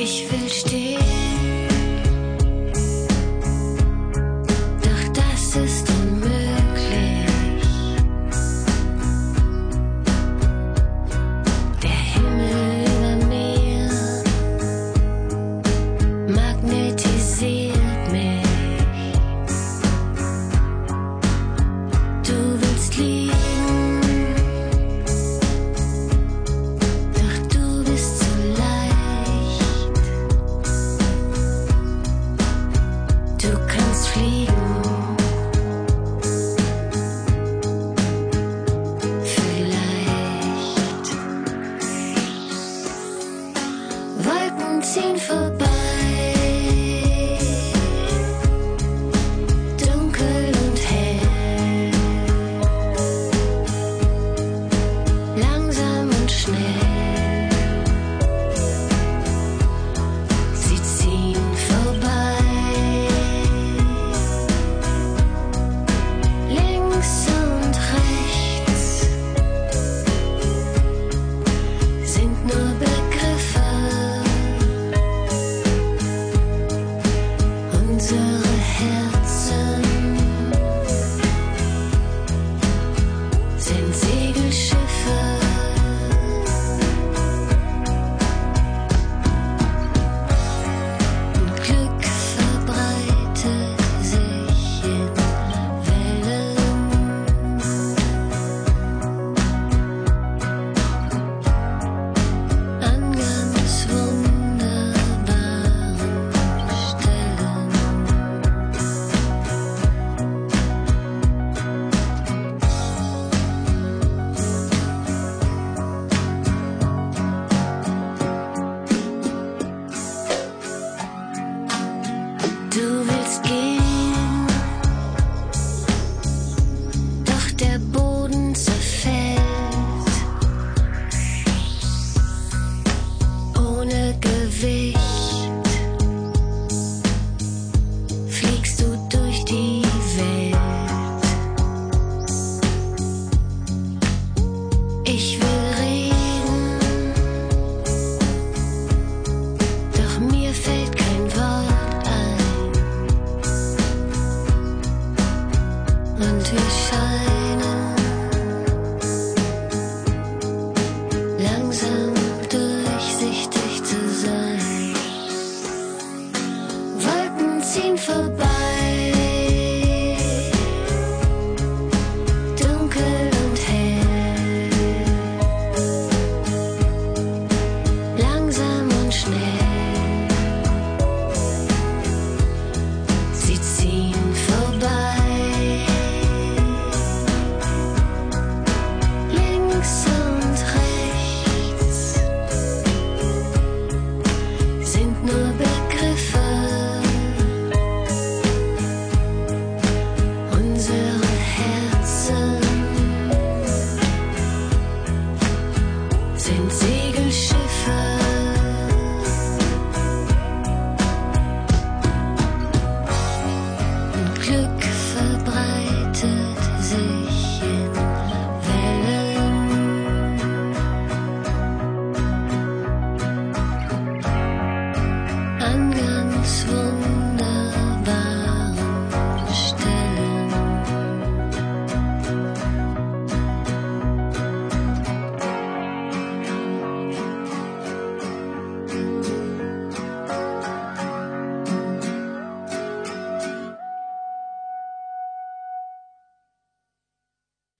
Ich will stehen, doch das ist unmöglich. Der Himmel über mir magnetisiert mich. Du willst liegen, doch du bist zu leicht. Du kannst fliegen, vielleicht. Wolken ziehen vorbei, dunkel und hell, langsam und schnell. Sie ziehen vorbei, links und rechts sind nur Begriffe. Unsere Herzen sind Segelschiffe. Und Glück verbreitet sich in Wellen. An ganz wunderbaren Stellen. Du willst gehen, doch der Boden zerfällt. Ohne Gewicht fliegst du durch die Welt. Ich will reden, doch mir fällt kein Wort ein. Und wir scheinen langsam durchsichtig zu sein. Wolken ziehen vorbei.